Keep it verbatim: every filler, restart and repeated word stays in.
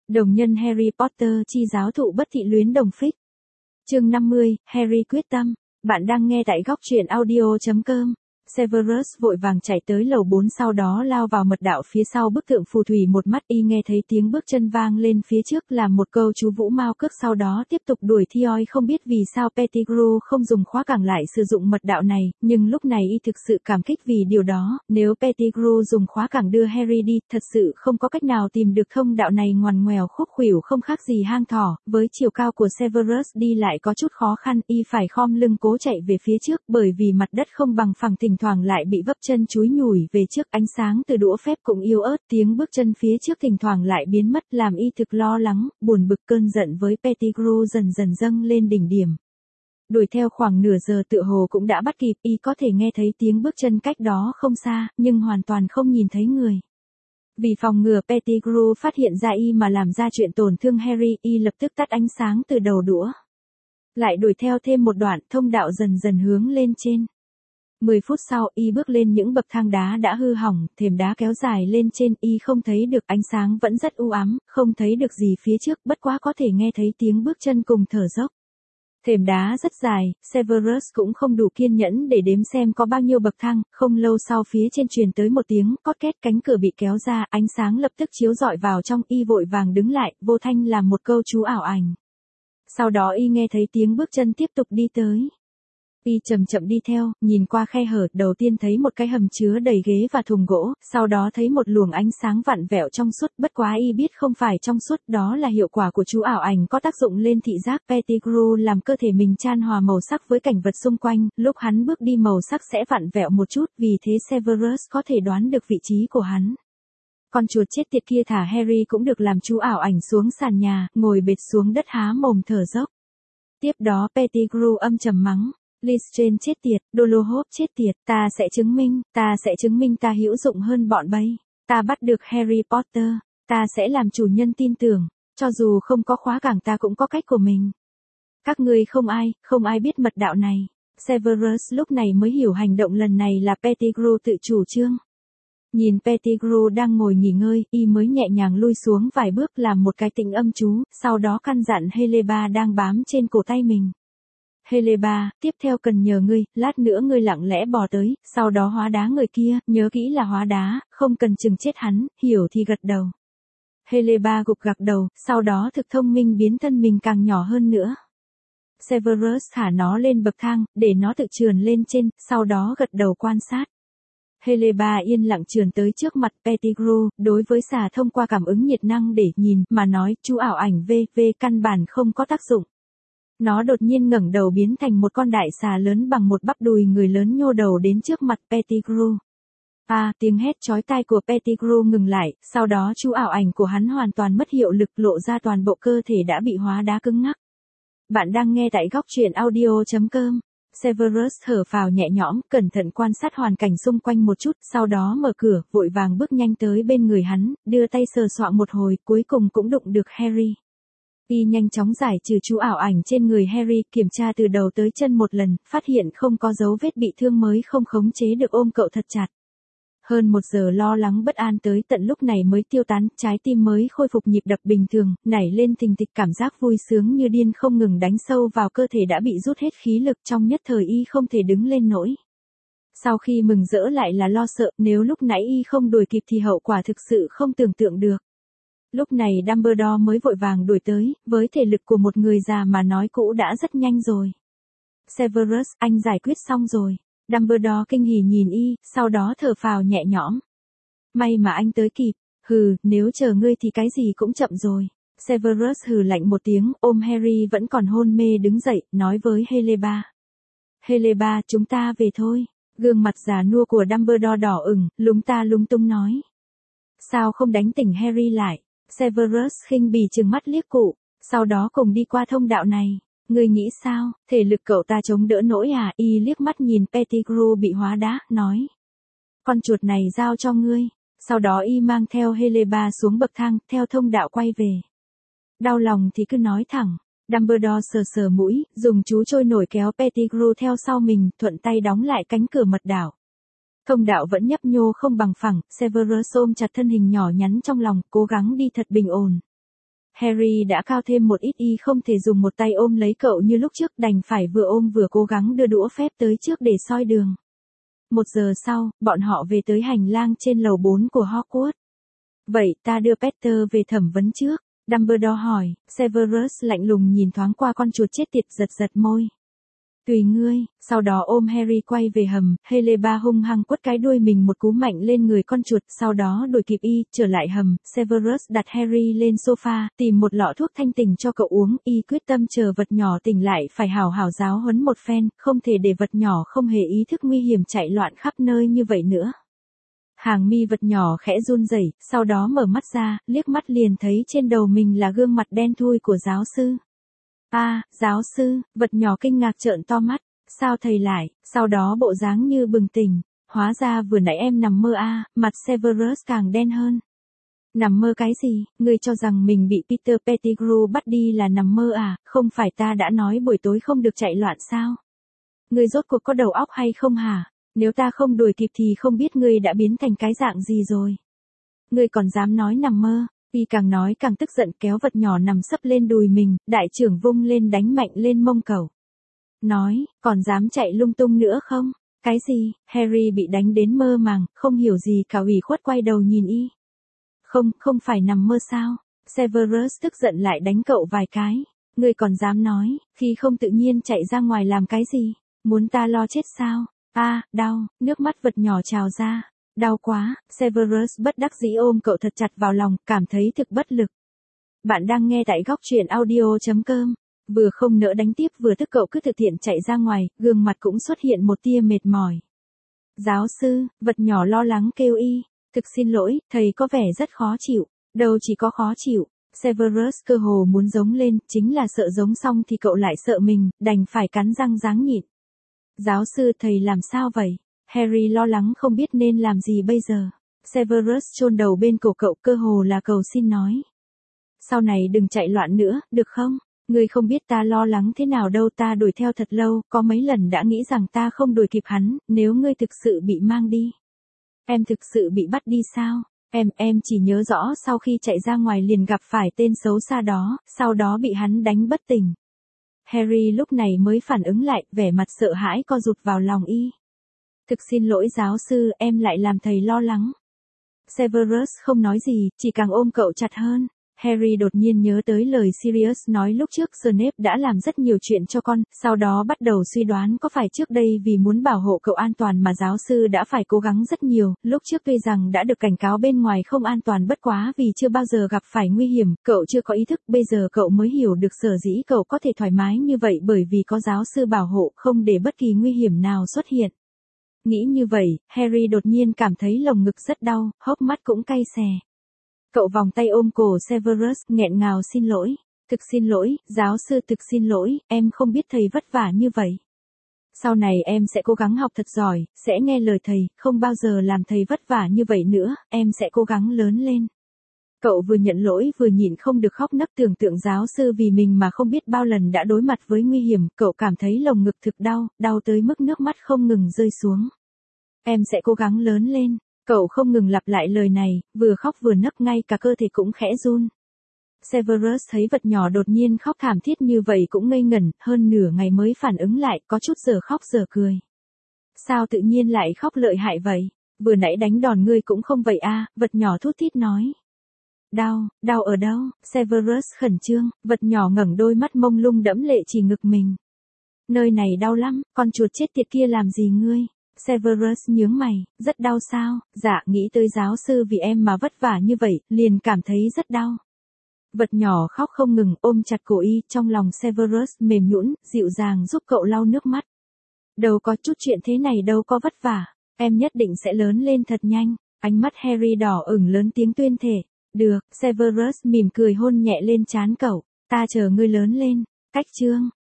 Đồng nhân Harry Potter chi giáo thụ bất thị luyến đồng phích. Chương năm mươi, Harry quyết tâm. Bạn đang nghe tại góc truyện audio chấm com. Severus vội vàng chạy tới lầu bốn, sau đó lao vào mật đạo phía sau bức tượng phù thủy. Một mắt y nghe thấy tiếng bước chân vang lên phía trước là một câu chú vũ mao cước, sau đó tiếp tục đuổi Thioi. Không biết vì sao Pettigrew không dùng khóa cảng lại sử dụng mật đạo này, nhưng lúc này y thực sự cảm kích vì điều đó. Nếu Pettigrew dùng khóa cảng đưa Harry đi, thật sự không có cách nào tìm được thông đạo này, ngoằn ngoèo khúc khuỷu không khác gì hang thỏ. Với chiều cao của Severus đi lại có chút khó khăn, y phải khom lưng cố chạy về phía trước, bởi vì mặt đất không bằng phẳng, thỉnh thoảng lại bị vấp chân chúi nhủi về trước. Ánh sáng từ đũa phép cũng yếu ớt, tiếng bước chân phía trước thỉnh thoảng lại biến mất, làm y thực lo lắng, buồn bực. Cơn giận với Pettigrew dần dần dâng lên đỉnh điểm. Đuổi theo khoảng nửa giờ tựa hồ cũng đã bắt kịp, y có thể nghe thấy tiếng bước chân cách đó không xa, nhưng hoàn toàn không nhìn thấy người. Vì phòng ngừa Pettigrew phát hiện ra y mà làm ra chuyện tổn thương Harry, y lập tức tắt ánh sáng từ đầu đũa. Lại đuổi theo thêm một đoạn, thông đạo dần dần hướng lên trên. mười phút sau, y bước lên những bậc thang đá đã hư hỏng, thềm đá kéo dài lên trên, y không thấy được, ánh sáng vẫn rất u ám, không thấy được gì phía trước, bất quá có thể nghe thấy tiếng bước chân cùng thở dốc. Thềm đá rất dài, Severus cũng không đủ kiên nhẫn để đếm xem có bao nhiêu bậc thang. Không lâu sau, phía trên truyền tới một tiếng cót két, cánh cửa bị kéo ra, ánh sáng lập tức chiếu rọi vào trong, y vội vàng đứng lại, vô thanh làm một câu chú ảo ảnh. Sau đó y nghe thấy tiếng bước chân tiếp tục đi tới. Y chậm chậm đi theo, nhìn qua khe hở, đầu tiên thấy một cái hầm chứa đầy ghế và thùng gỗ, sau đó thấy một luồng ánh sáng vặn vẹo trong suốt, bất quá y biết không phải trong suốt, đó là hiệu quả của chú ảo ảnh có tác dụng lên thị giác. Pettigrew làm cơ thể mình chan hòa màu sắc với cảnh vật xung quanh, lúc hắn bước đi màu sắc sẽ vặn vẹo một chút, vì thế Severus có thể đoán được vị trí của hắn. Con chuột chết tiệt kia thả Harry cũng được làm chú ảo ảnh xuống sàn nhà, ngồi bệt xuống đất há mồm thở dốc. Tiếp đó Pettigrew âm trầm mắng. Lestrange chết tiệt, Dolohov chết tiệt, ta sẽ chứng minh, ta sẽ chứng minh ta hữu dụng hơn bọn bay. Ta bắt được Harry Potter, ta sẽ làm chủ nhân tin tưởng, cho dù không có khóa cảng ta cũng có cách của mình. Các ngươi không ai, không ai biết mật đạo này. Severus lúc này mới hiểu hành động lần này là Pettigrew tự chủ trương. Nhìn Pettigrew đang ngồi nghỉ ngơi, y mới nhẹ nhàng lui xuống vài bước làm một cái tịnh âm chú, sau đó căn dặn Heleba đang bám trên cổ tay mình. Heleba, tiếp theo cần nhờ ngươi, lát nữa ngươi lặng lẽ bò tới, sau đó hóa đá người kia, nhớ kỹ là hóa đá, không cần chừng chết hắn, hiểu thì gật đầu. Heleba gục gặc đầu, sau đó thực thông minh biến thân mình càng nhỏ hơn nữa. Severus thả nó lên bậc thang, để nó tự trườn lên trên, sau đó gật đầu quan sát. Heleba yên lặng trườn tới trước mặt Pettigrew, đối với xà thông qua cảm ứng nhiệt năng để nhìn, mà nói, chú ảo ảnh vê vê căn bản không có tác dụng. Nó đột nhiên ngẩng đầu biến thành một con đại xà lớn bằng một bắp đùi người lớn, nhô đầu đến trước mặt Pettigrew. À, tiếng hét chói tai của Pettigrew ngừng lại, sau đó chú ảo ảnh của hắn hoàn toàn mất hiệu lực, lộ ra toàn bộ cơ thể đã bị hóa đá cứng ngắc. Bạn đang nghe tại góc truyện audio chấm com. Severus thở phào nhẹ nhõm, cẩn thận quan sát hoàn cảnh xung quanh một chút, sau đó mở cửa, vội vàng bước nhanh tới bên người hắn, đưa tay sờ soạng một hồi, cuối cùng cũng đụng được Harry. Y nhanh chóng giải trừ chú ảo ảnh trên người Harry, kiểm tra từ đầu tới chân một lần, phát hiện không có dấu vết bị thương mới không khống chế được ôm cậu thật chặt. Hơn một giờ lo lắng bất an tới tận lúc này mới tiêu tán, trái tim mới khôi phục nhịp đập bình thường, nảy lên thình thịch, cảm giác vui sướng như điên không ngừng đánh sâu vào cơ thể đã bị rút hết khí lực, trong nhất thời y không thể đứng lên nổi. Sau khi mừng rỡ lại là lo sợ, nếu lúc nãy y không đuổi kịp thì hậu quả thực sự không tưởng tượng được. Lúc này Dumbledore mới vội vàng đuổi tới, với thể lực của một người già mà nói cũ đã rất nhanh rồi. Severus, anh giải quyết xong rồi. Dumbledore kinh hỉ nhìn y, sau đó thở phào nhẹ nhõm. May mà anh tới kịp, hừ, nếu chờ ngươi thì cái gì cũng chậm rồi. Severus hừ lạnh một tiếng, ôm Harry vẫn còn hôn mê đứng dậy, nói với Heleba. Heleba, chúng ta về thôi. Gương mặt già nua của Dumbledore đỏ ửng, lúng ta lung tung nói. Sao không đánh tỉnh Harry lại? Severus khinh bỉ trừng mắt liếc cụ, sau đó cùng đi qua thông đạo này. Ngươi nghĩ sao, thể lực cậu ta chống đỡ nổi à? Y liếc mắt nhìn Pettigrew bị hóa đá, nói. Con chuột này giao cho ngươi. Sau đó y mang theo Heleba xuống bậc thang, theo thông đạo quay về. Đau lòng thì cứ nói thẳng. Dumbledore sờ sờ mũi, dùng chú trôi nổi kéo Pettigrew theo sau mình, thuận tay đóng lại cánh cửa mật đạo. Thông đạo vẫn nhấp nhô không bằng phẳng, Severus ôm chặt thân hình nhỏ nhắn trong lòng, cố gắng đi thật bình ổn. Harry đã cao thêm một ít y không thể dùng một tay ôm lấy cậu như lúc trước, đành phải vừa ôm vừa cố gắng đưa đũa phép tới trước để soi đường. Một giờ sau, bọn họ về tới hành lang trên lầu bốn của Hogwarts. Vậy ta đưa Peter về thẩm vấn trước, Dumbledore hỏi. Severus lạnh lùng nhìn thoáng qua con chuột chết tiệt, giật giật môi. Tùy ngươi, sau đó ôm Harry quay về hầm. Heleba hung hăng quất cái đuôi mình một cú mạnh lên người con chuột, sau đó đuổi kịp y, trở lại hầm. Severus đặt Harry lên sofa, tìm một lọ thuốc thanh tỉnh cho cậu uống, y quyết tâm chờ vật nhỏ tỉnh lại phải hào hào giáo huấn một phen, không thể để vật nhỏ không hề ý thức nguy hiểm chạy loạn khắp nơi như vậy nữa. Hàng mi vật nhỏ khẽ run rẩy, sau đó mở mắt ra, liếc mắt liền thấy trên đầu mình là gương mặt đen thui của giáo sư. A, à, giáo sư, vật nhỏ kinh ngạc trợn to mắt, sao thầy lại, sau đó bộ dáng như bừng tỉnh, hóa ra vừa nãy em nằm mơ a, à, mặt Severus càng đen hơn. Nằm mơ cái gì, ngươi cho rằng mình bị Peter Pettigrew bắt đi là nằm mơ à, không phải ta đã nói buổi tối không được chạy loạn sao? Ngươi rốt cuộc có đầu óc hay không hả? Nếu ta không đuổi kịp thì không biết ngươi đã biến thành cái dạng gì rồi. Ngươi còn dám nói nằm mơ. Y càng nói càng tức giận, kéo vật nhỏ nằm sấp lên đùi mình, đại trưởng vung lên đánh mạnh lên mông cậu. Nói, còn dám chạy lung tung nữa không? Cái gì? Harry bị đánh đến mơ màng, không hiểu gì cả, ủy khuất quay đầu nhìn y. Không, không phải nằm mơ sao? Severus tức giận lại đánh cậu vài cái. Ngươi còn dám nói, khi không tự nhiên chạy ra ngoài làm cái gì? Muốn ta lo chết sao? A, à, đau, nước mắt vật nhỏ trào ra. Đau quá, Severus bất đắc dĩ ôm cậu thật chặt vào lòng, cảm thấy thực bất lực. Bạn đang nghe tại góc truyện audio chấm com. Vừa không nỡ đánh tiếp vừa tức cậu cứ thực hiện chạy ra ngoài, gương mặt cũng xuất hiện một tia mệt mỏi. Giáo sư, vật nhỏ lo lắng kêu y. Thực xin lỗi, thầy có vẻ rất khó chịu. Đâu chỉ có khó chịu. Severus cơ hồ muốn giống lên, chính là sợ giống xong thì cậu lại sợ mình, đành phải cắn răng ráng nhịn. Giáo sư, thầy làm sao vậy? Harry lo lắng không biết nên làm gì bây giờ. Severus chôn đầu bên cổ cậu, cơ hồ là cầu xin nói. Sau này đừng chạy loạn nữa, được không? Ngươi không biết ta lo lắng thế nào đâu, ta đuổi theo thật lâu, có mấy lần đã nghĩ rằng ta không đuổi kịp hắn, nếu ngươi thực sự bị mang đi. Em thực sự bị bắt đi sao? Em, em chỉ nhớ rõ sau khi chạy ra ngoài liền gặp phải tên xấu xa đó, sau đó bị hắn đánh bất tỉnh. Harry lúc này mới phản ứng lại, vẻ mặt sợ hãi co rụt vào lòng y. Thực xin lỗi giáo sư, em lại làm thầy lo lắng. Severus không nói gì, chỉ càng ôm cậu chặt hơn. Harry đột nhiên nhớ tới lời Sirius nói lúc trước Snape đã làm rất nhiều chuyện cho con, sau đó bắt đầu suy đoán có phải trước đây vì muốn bảo hộ cậu an toàn mà giáo sư đã phải cố gắng rất nhiều, lúc trước tuy rằng đã được cảnh cáo bên ngoài không an toàn bất quá vì chưa bao giờ gặp phải nguy hiểm, cậu chưa có ý thức, bây giờ cậu mới hiểu được sở dĩ cậu có thể thoải mái như vậy bởi vì có giáo sư bảo hộ không để bất kỳ nguy hiểm nào xuất hiện. Nghĩ như vậy, Harry đột nhiên cảm thấy lồng ngực rất đau, hốc mắt cũng cay xè. Cậu vòng tay ôm cổ Severus, nghẹn ngào xin lỗi. Thực xin lỗi, giáo sư, thực xin lỗi, em không biết thầy vất vả như vậy. Sau này em sẽ cố gắng học thật giỏi, sẽ nghe lời thầy, không bao giờ làm thầy vất vả như vậy nữa, em sẽ cố gắng lớn lên. Cậu vừa nhận lỗi vừa nhịn không được khóc nấc, tưởng tượng giáo sư vì mình mà không biết bao lần đã đối mặt với nguy hiểm, cậu cảm thấy lồng ngực thực đau, đau tới mức nước mắt không ngừng rơi xuống. Em sẽ cố gắng lớn lên. Cậu không ngừng lặp lại lời này, vừa khóc vừa nấc, ngay cả cơ thể cũng khẽ run. Severus thấy vật nhỏ đột nhiên khóc thảm thiết như vậy cũng ngây ngẩn, hơn nửa ngày mới phản ứng lại, có chút giờ khóc giờ cười. Sao tự nhiên lại khóc lợi hại vậy? Vừa nãy đánh đòn ngươi cũng không vậy a, à, vật nhỏ thút thít nói. Đau, đau ở đâu? Severus khẩn trương, vật nhỏ ngẩng đôi mắt mông lung đẫm lệ chỉ ngực mình. Nơi này đau lắm, con chuột chết tiệt kia làm gì ngươi? Severus nhướng mày, rất đau sao? Dạ, nghĩ tới giáo sư vì em mà vất vả như vậy, liền cảm thấy rất đau. Vật nhỏ khóc không ngừng, ôm chặt cổ y, trong lòng Severus mềm nhũn, dịu dàng giúp cậu lau nước mắt. Đâu có chút chuyện thế này đâu có vất vả, em nhất định sẽ lớn lên thật nhanh. Ánh mắt Harry đỏ ửng, lớn tiếng tuyên thệ. Được, Severus mỉm cười hôn nhẹ lên trán cậu, ta chờ ngươi lớn lên. Cách chương